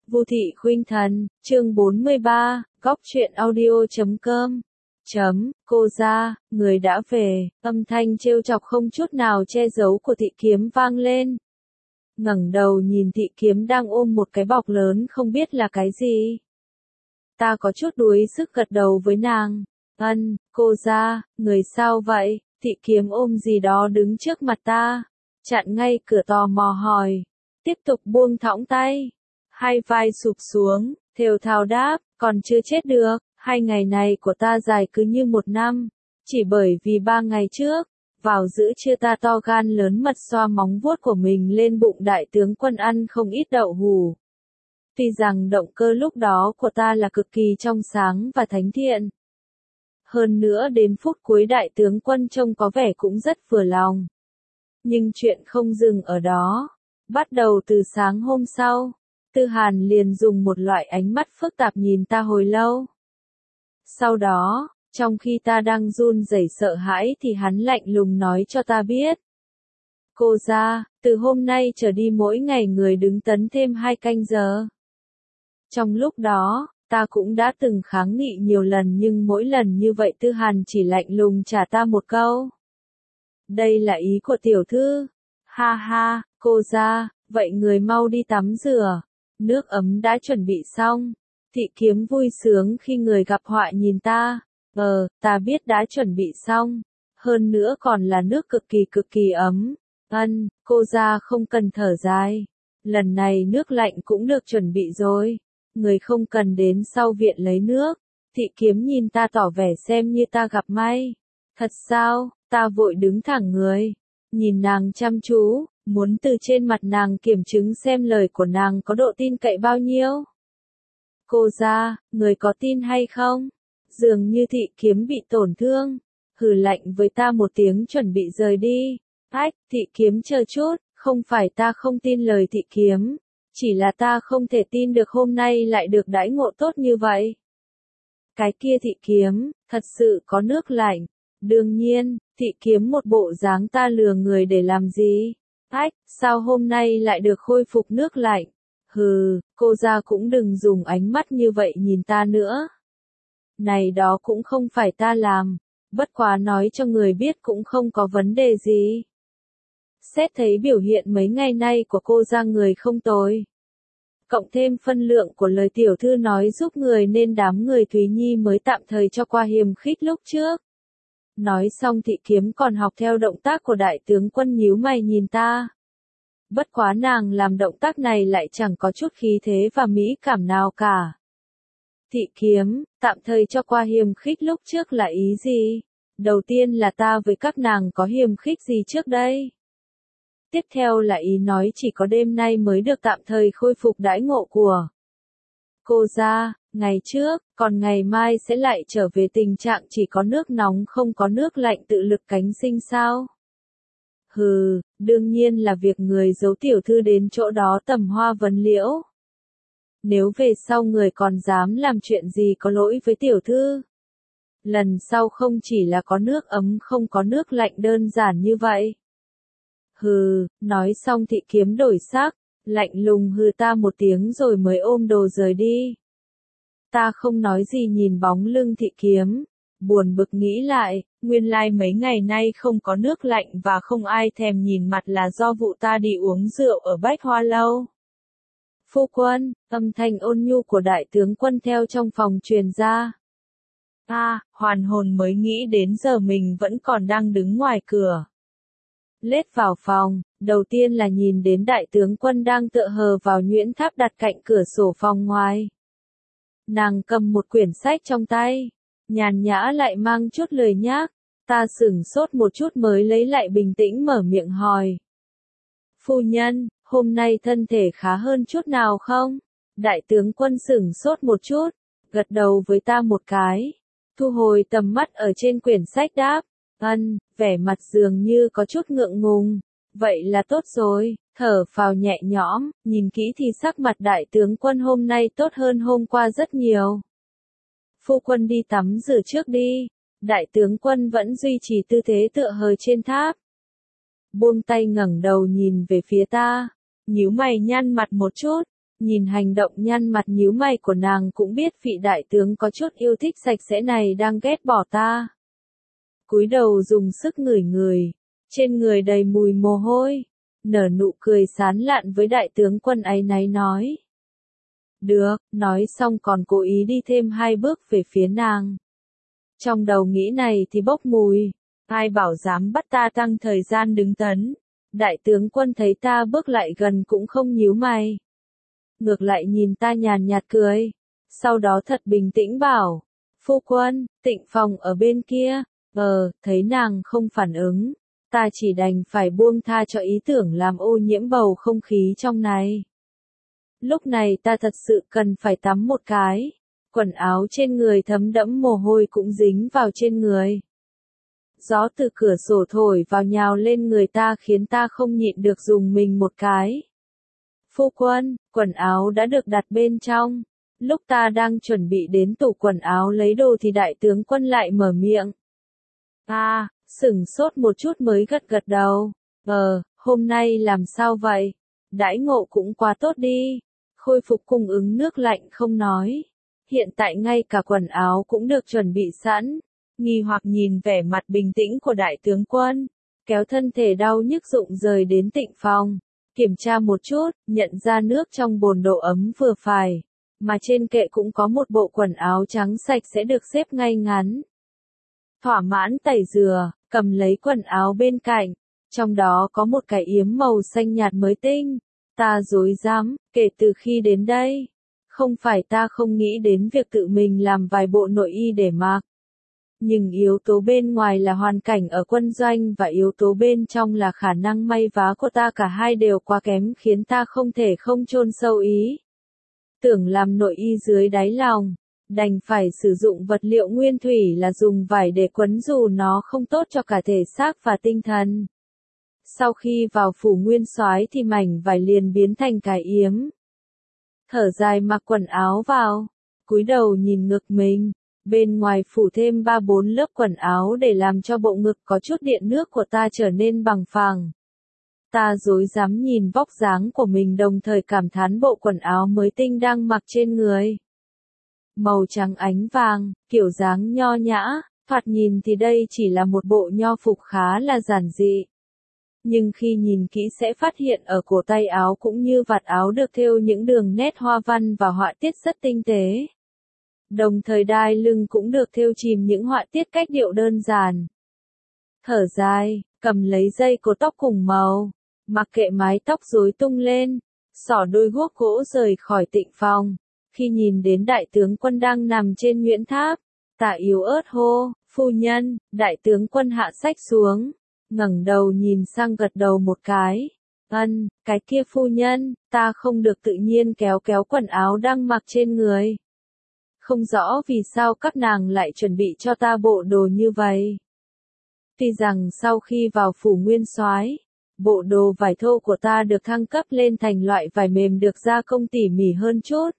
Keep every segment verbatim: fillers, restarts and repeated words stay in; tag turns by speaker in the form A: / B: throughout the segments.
A: Vu Thị Khuynh Thần, chương bốn mươi ba, góc truyện audio chấm com. Chấm, cô ra, người đã về, âm thanh trêu chọc không chút nào che giấu của Thị Kiếm vang lên. Ngẩng đầu nhìn Thị Kiếm đang ôm một cái bọc lớn không biết là cái gì. Ta có chút đuối sức gật đầu với nàng. Ân, cô ra, người sao vậy? Thị Kiếm ôm gì đó đứng trước mặt ta, chặn ngay cửa tò mò hỏi. Tiếp tục buông thõng tay. Hai vai sụp xuống, thều thào đáp, còn chưa chết được, hai ngày này của ta dài cứ như một năm, chỉ bởi vì ba ngày trước, vào giữa trưa ta to gan lớn mật xoa móng vuốt của mình lên bụng đại tướng quân ăn không ít đậu hủ. Tuy rằng động cơ lúc đó của ta là cực kỳ trong sáng và thánh thiện. Hơn nữa đến phút cuối đại tướng quân trông có vẻ cũng rất vừa lòng. Nhưng chuyện không dừng ở đó. Bắt đầu từ sáng hôm sau, Tư Hàn liền dùng một loại ánh mắt phức tạp nhìn ta hồi lâu. Sau đó, trong khi ta đang run rẩy sợ hãi thì hắn lạnh lùng nói cho ta biết. Cô ra, từ hôm nay trở đi mỗi ngày người đứng tấn thêm hai canh giờ. Trong lúc đó, ta cũng đã từng kháng nghị nhiều lần nhưng mỗi lần như vậy Tư Hàn chỉ lạnh lùng trả ta một câu. Đây là ý của tiểu thư. Ha ha, cô ra, vậy người mau đi tắm rửa. Nước ấm đã chuẩn bị xong. Thị Kiếm vui sướng khi người gặp họa nhìn ta. Ờ, ta biết đã chuẩn bị xong. Hơn nữa còn là nước cực kỳ cực kỳ ấm. Ân, cô ra không cần thở dài. Lần này nước lạnh cũng được chuẩn bị rồi. Người không cần đến sau viện lấy nước. Thị Kiếm nhìn ta tỏ vẻ xem như ta gặp may. Thật sao? Ta vội đứng thẳng người. Nhìn nàng chăm chú, muốn từ trên mặt nàng kiểm chứng xem lời của nàng có độ tin cậy bao nhiêu. Cô ra, người có tin hay không? Dường như Thị Kiếm bị tổn thương. Hừ lạnh với ta một tiếng chuẩn bị rời đi. Ách, Thị Kiếm chờ chút, không phải ta không tin lời Thị Kiếm. Chỉ là ta không thể tin được hôm nay lại được đãi ngộ tốt như vậy. Cái kia Thị Kiếm, thật sự có nước lạnh. Đương nhiên, Thị Kiếm một bộ dáng ta lừa người để làm gì? Ách, sao hôm nay lại được khôi phục nước lạnh? Hừ, cô ra cũng đừng dùng ánh mắt như vậy nhìn ta nữa. Này đó cũng không phải ta làm, bất quá nói cho người biết cũng không có vấn đề gì. Xét thấy biểu hiện mấy ngày nay của cô ra người không tồi. Cộng thêm phân lượng của lời tiểu thư nói giúp người nên đám người Thúy Nhi mới tạm thời cho qua hiềm khích lúc trước. Nói xong Thị Kiếm còn học theo động tác của đại tướng quân nhíu mày nhìn ta. Bất quá nàng làm động tác này lại chẳng có chút khí thế và mỹ cảm nào cả. Thị Kiếm, tạm thời cho qua hiềm khích lúc trước là ý gì? Đầu tiên là ta với các nàng có hiềm khích gì trước đây? Tiếp theo là ý nói chỉ có đêm nay mới được tạm thời khôi phục đãi ngộ của cô ra, ngày trước, còn ngày mai sẽ lại trở về tình trạng chỉ có nước nóng không có nước lạnh tự lực cánh sinh sao? Hừ, đương nhiên là việc người giấu tiểu thư đến chỗ đó tầm hoa vấn liễu. Nếu về sau người còn dám làm chuyện gì có lỗi với tiểu thư. Lần sau không chỉ là có nước ấm không có nước lạnh đơn giản như vậy. Hừ, nói xong Thị Kiếm đổi sắc, lạnh lùng hừ ta một tiếng rồi mới ôm đồ rời đi. Ta không nói gì nhìn bóng lưng Thị Kiếm, buồn bực nghĩ lại, nguyên lai mấy ngày nay không có nước lạnh và không ai thèm nhìn mặt là do vụ ta đi uống rượu ở Bách Hoa Lâu. Phu quân, âm thanh ôn nhu của đại tướng quân theo trong phòng truyền ra. À, hoàn hồn mới nghĩ đến giờ mình vẫn còn đang đứng ngoài cửa. Lết vào phòng, đầu tiên là nhìn đến đại tướng quân đang tựa hờ vào nhuyễn tháp đặt cạnh cửa sổ phòng ngoài. Nàng cầm một quyển sách trong tay, nhàn nhã lại mang chút lười nhác, ta sửng sốt một chút mới lấy lại bình tĩnh mở miệng hỏi. Phu nhân, hôm nay thân thể khá hơn chút nào không? Đại tướng quân sửng sốt một chút, gật đầu với ta một cái, thu hồi tầm mắt ở trên quyển sách đáp. Ân, vẻ mặt dường như có chút ngượng ngùng. Vậy là tốt rồi, thở phào nhẹ nhõm, nhìn kỹ thì sắc mặt đại tướng quân hôm nay tốt hơn hôm qua rất nhiều. Phu quân đi tắm rửa trước đi. Đại tướng quân vẫn duy trì tư thế tựa hờ trên tháp. Buông tay ngẩng đầu nhìn về phía ta, nhíu mày nhăn mặt một chút, Nhìn hành động nhăn mặt nhíu mày của nàng cũng biết vị đại tướng có chút yêu thích sạch sẽ này đang ghét bỏ ta. Cúi đầu dùng sức ngửi người, trên người đầy mùi mồ hôi, nở nụ cười sán lạn với đại tướng quân áy náy nói. Được, nói xong còn cố ý đi thêm hai bước về phía nàng. Trong đầu nghĩ này thì bốc mùi, ai bảo dám bắt ta tăng thời gian đứng tấn. Đại tướng quân thấy ta bước lại gần cũng không nhíu mày. Ngược lại nhìn ta nhàn nhạt cười, sau đó thật bình tĩnh bảo, phu quân, Tịnh Phong ở bên kia. Ờ, thấy nàng không phản ứng, ta chỉ đành phải buông tha cho ý tưởng làm ô nhiễm bầu không khí trong này. Lúc này ta thật sự cần phải tắm một cái, quần áo trên người thấm đẫm mồ hôi cũng dính vào trên người. Gió từ cửa sổ thổi vào nhào lên người ta khiến ta không nhịn được dùng mình một cái. Phu quân, quần áo đã được đặt bên trong. Lúc ta đang chuẩn bị đến tủ quần áo lấy đồ thì đại tướng quân lại mở miệng. À, sửng sốt một chút mới gật gật đầu. Ờ, hôm nay làm sao vậy? Đãi ngộ cũng quá tốt đi. Khôi phục cung ứng nước lạnh không nói. Hiện tại ngay cả quần áo cũng được chuẩn bị sẵn. Nghi hoặc nhìn vẻ mặt bình tĩnh của đại tướng quân. Kéo thân thể đau nhức rụng rời đến Tịnh Phong. Kiểm tra một chút, nhận ra nước trong bồn độ ấm vừa phải. Mà trên kệ cũng có một bộ quần áo trắng sạch sẽ được xếp ngay ngắn. Thỏa mãn tẩy rửa, cầm lấy quần áo bên cạnh. Trong đó có một cái yếm màu xanh nhạt mới tinh. Ta rối rắm, kể từ khi đến đây. Không phải ta không nghĩ đến việc tự mình làm vài bộ nội y để mặc. Nhưng yếu tố bên ngoài là hoàn cảnh ở quân doanh và yếu tố bên trong là khả năng may vá của ta, cả hai đều quá kém khiến ta không thể không chôn sâu ý. Tưởng làm nội y dưới đáy lòng, đành phải sử dụng vật liệu nguyên thủy là dùng vải để quấn dù nó không tốt cho cả thể xác và tinh thần. Sau khi vào phủ nguyên soái thì mảnh vải liền biến thành cái yếm. Thở dài mặc quần áo vào, cúi đầu nhìn ngực mình. Bên ngoài phủ thêm ba bốn lớp quần áo để làm cho bộ ngực có chút điện nước của ta trở nên bằng phẳng. Ta rối rắm nhìn vóc dáng của mình đồng thời cảm thán bộ quần áo mới tinh đang mặc trên người. Màu trắng ánh vàng, kiểu dáng nho nhã, thoạt nhìn thì đây chỉ là một bộ nho phục khá là giản dị. Nhưng khi nhìn kỹ sẽ phát hiện ở cổ tay áo cũng như vạt áo được thêu những đường nét hoa văn và họa tiết rất tinh tế. Đồng thời đai lưng cũng được thêu chìm những họa tiết cách điệu đơn giản. Thở dài, cầm lấy dây cột tóc cùng màu, mặc kệ mái tóc rối tung lên, xỏ đôi guốc gỗ rời khỏi Tịnh Phong. Khi nhìn đến đại tướng quân đang nằm trên Nguyễn Tháp, ta yếu ớt hô, phu nhân. Đại tướng quân hạ xách xuống, ngẩng đầu nhìn sang gật đầu một cái. Ân, cái kia phu nhân. Ta không được tự nhiên kéo kéo quần áo đang mặc trên người. Không rõ vì sao các nàng lại chuẩn bị cho ta bộ đồ như vậy. Tuy rằng sau khi vào phủ nguyên soái, bộ đồ vải thô của ta được thăng cấp lên thành loại vải mềm được gia công tỉ mỉ hơn chút.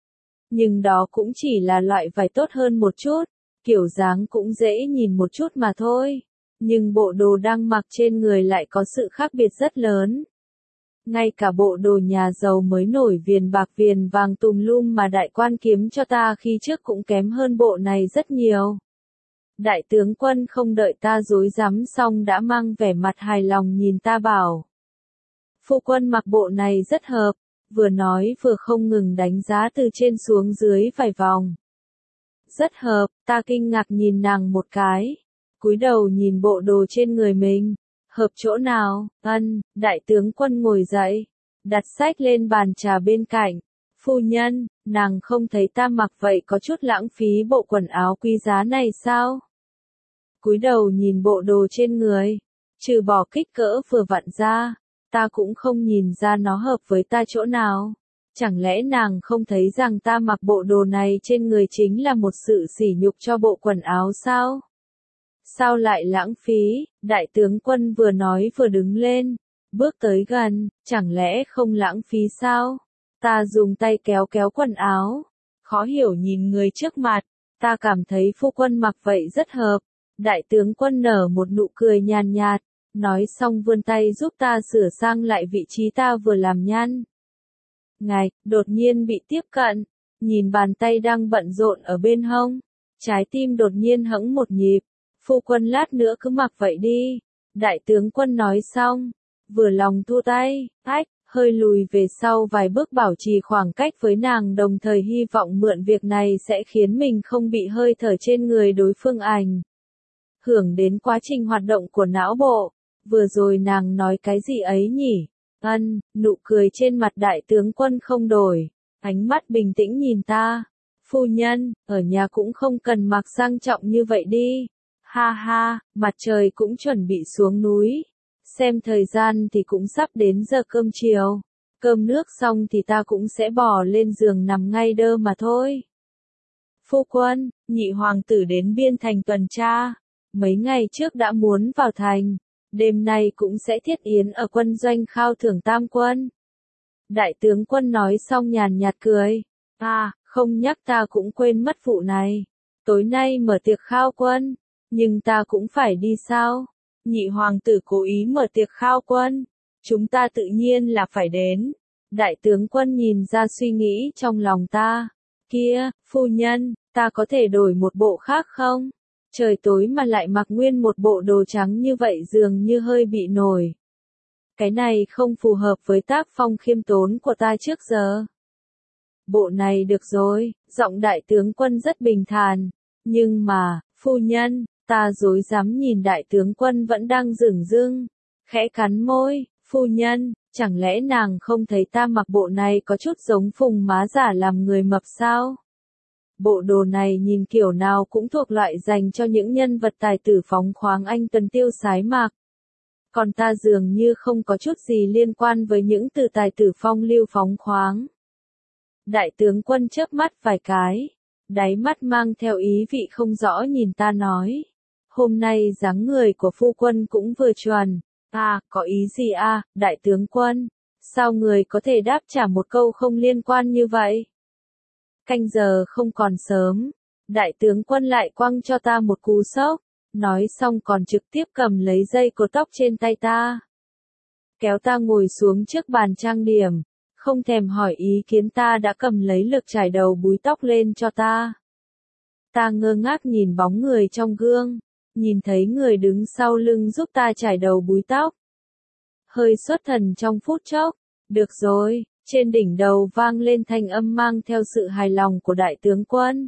A: Nhưng đó cũng chỉ là loại vải tốt hơn một chút, kiểu dáng cũng dễ nhìn một chút mà thôi. Nhưng bộ đồ đang mặc trên người lại có sự khác biệt rất lớn. Ngay cả bộ đồ nhà giàu mới nổi viền bạc viền vàng tùm lum mà đại quan kiếm cho ta khi trước cũng kém hơn bộ này rất nhiều. Đại tướng quân không đợi ta rối rắm xong đã mang vẻ mặt hài lòng nhìn ta bảo. Phu quân mặc bộ này rất hợp, vừa nói vừa không ngừng đánh giá từ trên xuống dưới vài vòng. Rất hợp, ta kinh ngạc nhìn nàng một cái, cúi đầu nhìn bộ đồ trên người mình. Hợp chỗ nào? Ân, đại tướng quân ngồi dậy, đặt sách lên bàn trà bên cạnh. Phu nhân, nàng không thấy ta mặc vậy có chút lãng phí bộ quần áo quý giá này sao? Cúi đầu nhìn bộ đồ trên người, trừ bỏ kích cỡ vừa vặn ra, ta cũng không nhìn ra nó hợp với ta chỗ nào. Chẳng lẽ nàng không thấy rằng ta mặc bộ đồ này trên người chính là một sự sỉ nhục cho bộ quần áo sao? Sao lại lãng phí? Đại tướng quân vừa nói vừa đứng lên, bước tới gần, chẳng lẽ không lãng phí sao? Ta dùng tay kéo kéo quần áo, khó hiểu nhìn người trước mặt, ta cảm thấy phu quân mặc vậy rất hợp. Đại tướng quân nở một nụ cười nhàn nhạt, nói xong vươn tay giúp ta sửa sang lại vị trí ta vừa làm nhăn. Ngài, đột nhiên bị tiếp cận, nhìn bàn tay đang bận rộn ở bên hông. Trái tim đột nhiên hẫng một nhịp. Phu quân lát nữa cứ mặc vậy đi. Đại tướng quân nói xong. Vừa lòng thua tay, ách, hơi lùi về sau vài bước bảo trì khoảng cách với nàng, đồng thời hy vọng mượn việc này sẽ khiến mình không bị hơi thở trên người đối phương ảnh hưởng đến quá trình hoạt động của não bộ. Vừa rồi nàng nói cái gì ấy nhỉ? Ân, nụ cười trên mặt đại tướng quân không đổi, ánh mắt bình tĩnh nhìn ta. Phu nhân, ở nhà cũng không cần mặc sang trọng như vậy đi. Ha ha, mặt trời cũng chuẩn bị xuống núi. Xem thời gian thì cũng sắp đến giờ cơm chiều. Cơm nước xong thì ta cũng sẽ bò lên giường nằm ngay đơ mà thôi. Phu quân, nhị hoàng tử đến biên thành tuần tra. Mấy ngày trước đã muốn vào thành. Đêm nay cũng sẽ thiết yến ở quân doanh khao thưởng tam quân. Đại tướng quân nói xong nhàn nhạt cười. À, không nhắc ta cũng quên mất vụ này. Tối nay mở tiệc khao quân. Nhưng ta cũng phải đi sao? Nhị hoàng tử cố ý mở tiệc khao quân. Chúng ta tự nhiên là phải đến. Đại tướng quân nhìn ra suy nghĩ trong lòng ta. Kia, phu nhân, ta có thể đổi một bộ khác không? Trời tối mà lại mặc nguyên một bộ đồ trắng như vậy dường như hơi bị nổi. Cái này không phù hợp với tác phong khiêm tốn của ta trước giờ. Bộ này được rồi, giọng đại tướng quân rất bình thản. Nhưng mà, phu nhân, ta dối dám nhìn đại tướng quân vẫn đang dửng dưng. Khẽ cắn môi, phu nhân, chẳng lẽ nàng không thấy ta mặc bộ này có chút giống phùng má giả làm người mập sao? Bộ đồ này nhìn kiểu nào cũng thuộc loại dành cho những nhân vật tài tử phóng khoáng anh tuần tiêu sái mặc. Còn ta dường như không có chút gì liên quan với những từ tài tử phong lưu phóng khoáng. Đại tướng quân chớp mắt vài cái, đáy mắt mang theo ý vị không rõ nhìn ta nói. Hôm nay dáng người của phu quân cũng vừa chuẩn. À, có ý gì à, đại tướng quân? Sao người có thể đáp trả một câu không liên quan như vậy? Canh giờ không còn sớm. Đại tướng quân lại quăng cho ta một cú sốc. Nói xong còn trực tiếp cầm lấy dây cột tóc trên tay ta. Kéo ta ngồi xuống trước bàn trang điểm. Không thèm hỏi ý kiến ta đã cầm lấy lược chải đầu búi tóc lên cho ta. Ta ngơ ngác nhìn bóng người trong gương. Nhìn thấy người đứng sau lưng giúp ta chải đầu búi tóc. Hơi xuất thần trong phút chốc. Được rồi, trên đỉnh đầu vang lên thanh âm mang theo sự hài lòng của đại tướng quân.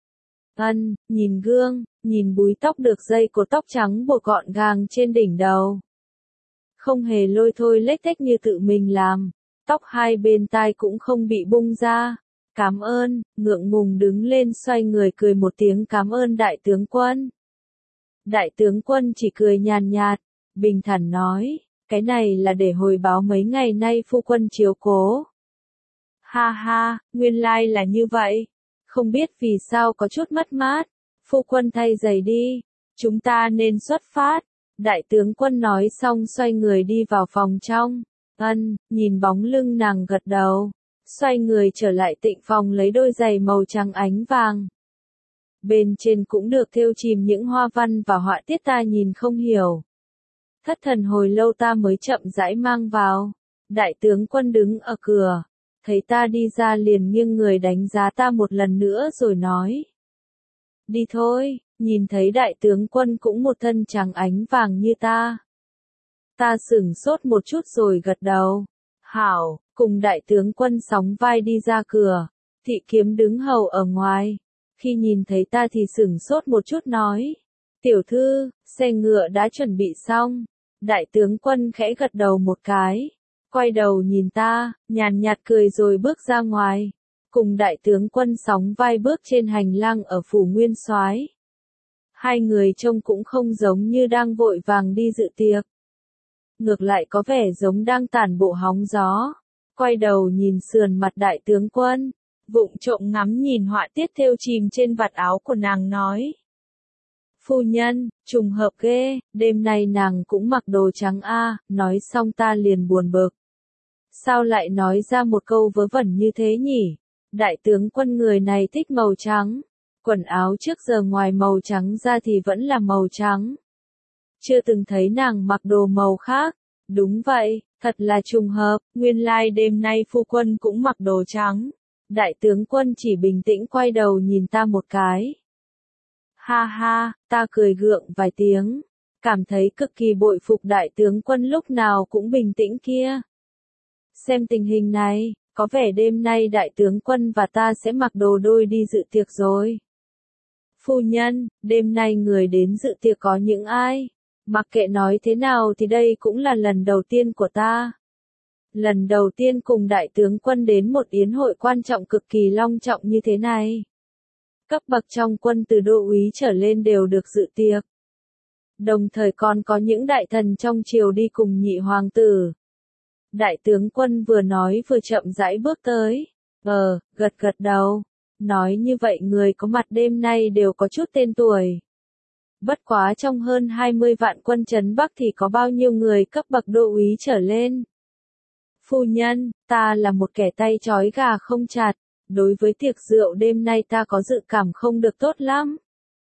A: Ân, nhìn gương, nhìn búi tóc được dây cột tóc trắng buộc gọn gàng trên đỉnh đầu. Không hề lôi thôi lếch thếch như tự mình làm. Tóc hai bên tai cũng không bị bung ra. Cảm ơn, ngượng ngùng đứng lên xoay người cười một tiếng cảm ơn đại tướng quân. Đại tướng quân chỉ cười nhàn nhạt, bình thản nói, cái này là để hồi báo mấy ngày nay phu quân chiếu cố. Ha ha, nguyên lai là như vậy. Không biết vì sao có chút mất mát. Phu quân thay giày đi. Chúng ta nên xuất phát. Đại tướng quân nói xong xoay người đi vào phòng trong. Ân, nhìn bóng lưng nàng gật đầu. Xoay người trở lại tịnh phòng lấy đôi giày màu trắng ánh vàng. Bên trên cũng được thêu chìm những hoa văn và họa tiết ta nhìn không hiểu. Thất thần hồi lâu ta mới chậm rãi mang vào. Đại tướng quân đứng ở cửa. Thấy ta đi ra liền nghiêng người đánh giá ta một lần nữa rồi nói. Đi thôi, nhìn thấy đại tướng quân cũng một thân trắng ánh vàng như ta. Ta sửng sốt một chút rồi gật đầu. Hảo, cùng đại tướng quân sóng vai đi ra cửa. Thị kiếm đứng hầu ở ngoài. Khi nhìn thấy ta thì sửng sốt một chút nói. Tiểu thư, xe ngựa đã chuẩn bị xong. Đại tướng quân khẽ gật đầu một cái. Quay đầu nhìn ta, nhàn nhạt cười rồi bước ra ngoài. Cùng đại tướng quân sóng vai bước trên hành lang ở phủ Nguyên Soái. Hai người trông cũng không giống như đang vội vàng đi dự tiệc. Ngược lại có vẻ giống đang tản bộ hóng gió. Quay đầu nhìn sườn mặt đại tướng quân. Vụng trộm ngắm nhìn họa tiết thêu chìm trên vạt áo của nàng nói. Phu nhân, trùng hợp ghê, đêm nay nàng cũng mặc đồ trắng a. À, nói xong ta liền buồn bực. Sao lại nói ra một câu vớ vẩn như thế nhỉ? Đại tướng quân người này thích màu trắng. Quần áo trước giờ ngoài màu trắng ra thì vẫn là màu trắng. Chưa từng thấy nàng mặc đồ màu khác. Đúng vậy, Thật là trùng hợp, nguyên lai đêm nay phu quân cũng mặc đồ trắng. Đại tướng quân chỉ bình tĩnh quay đầu nhìn ta một cái. Ha ha, ta cười gượng vài tiếng. Cảm thấy cực kỳ bội phục đại tướng quân lúc nào cũng bình tĩnh kia. Xem tình hình này, có vẻ đêm nay đại tướng quân và ta sẽ mặc đồ đôi đi dự tiệc rồi. Phu nhân, đêm nay người đến dự tiệc có những ai? Mặc kệ nói thế nào thì đây cũng là lần đầu tiên của ta. Lần đầu tiên cùng đại tướng quân đến một yến hội quan trọng cực kỳ long trọng như thế này. Cấp bậc trong quân từ đô úy trở lên đều được dự tiệc. Đồng thời còn có những đại thần trong triều đi cùng nhị hoàng tử. Đại tướng quân vừa nói vừa chậm rãi bước tới. Ờ, gật gật đầu. Nói như vậy người có mặt đêm nay đều có chút tên tuổi. Bất quá trong hơn hai mươi vạn quân trấn Bắc thì có bao nhiêu người cấp bậc đô úy trở lên. Phu nhân, ta là một kẻ tay trói gà không chặt. Đối với tiệc rượu đêm nay ta có dự cảm không được tốt lắm.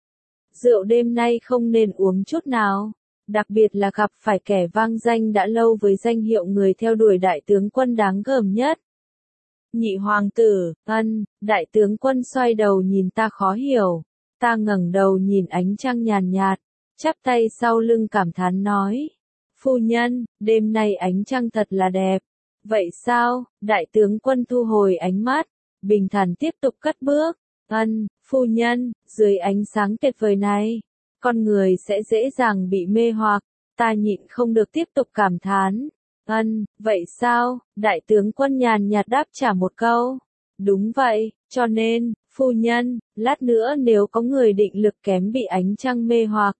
A: Rượu đêm nay không nên uống chút nào. Đặc biệt là gặp phải kẻ vang danh đã lâu với danh hiệu người theo đuổi đại tướng quân đáng gờm nhất. Nhị hoàng tử, ân, đại tướng quân xoay đầu nhìn ta khó hiểu. Ta ngẩng đầu nhìn ánh trăng nhàn nhạt, chắp tay sau lưng cảm thán nói. Phu nhân, đêm nay ánh trăng thật là đẹp. Vậy sao? Đại tướng quân thu hồi ánh mắt, bình thản tiếp tục cất bước. Ân, phu nhân, dưới ánh sáng tuyệt vời này, con người sẽ dễ dàng bị mê hoặc. Ta nhịn không được tiếp tục cảm thán. Ân, vậy sao? Đại tướng quân nhàn nhạt đáp trả một câu. Đúng vậy, cho nên, phu nhân, lát nữa nếu có người định lực kém bị ánh trăng mê hoặc,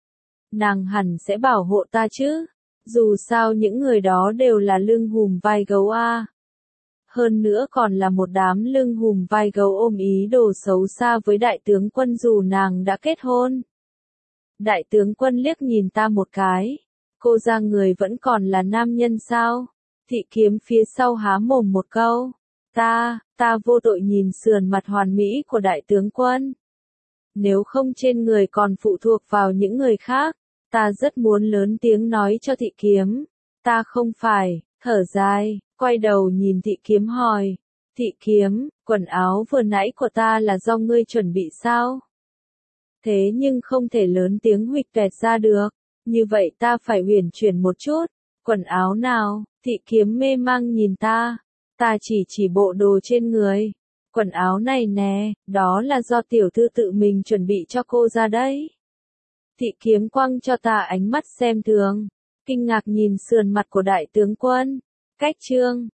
A: nàng hẳn sẽ bảo hộ ta chứ. Dù sao những người đó đều là lưng hùm vai gấu a. Hơn nữa còn là một đám lưng hùm vai gấu ôm ý đồ xấu xa với đại tướng quân dù nàng đã kết hôn. Đại tướng quân liếc nhìn ta một cái. Cô ra người vẫn còn là nam nhân sao? Thị kiếm phía sau há mồm một câu. Ta, ta vô tội nhìn sườn mặt hoàn mỹ của đại tướng quân. Nếu không trên người còn phụ thuộc vào những người khác, ta rất muốn lớn tiếng nói cho thị kiếm. Ta không phải, thở dài, quay đầu nhìn thị kiếm hỏi. Thị kiếm, quần áo vừa nãy của ta là do ngươi chuẩn bị sao? Thế nhưng không thể lớn tiếng huỵch toẹt ra được. Như vậy ta phải uyển chuyển một chút. Quần áo nào? Thị kiếm mê mang nhìn ta. Ta chỉ chỉ bộ đồ trên người. Quần áo này nè, đó là do tiểu thư tự mình chuẩn bị cho cô ra đấy. Thị kiếm quăng cho ta ánh mắt xem thường. Kinh ngạc nhìn sườn mặt của đại tướng quân. Cách chương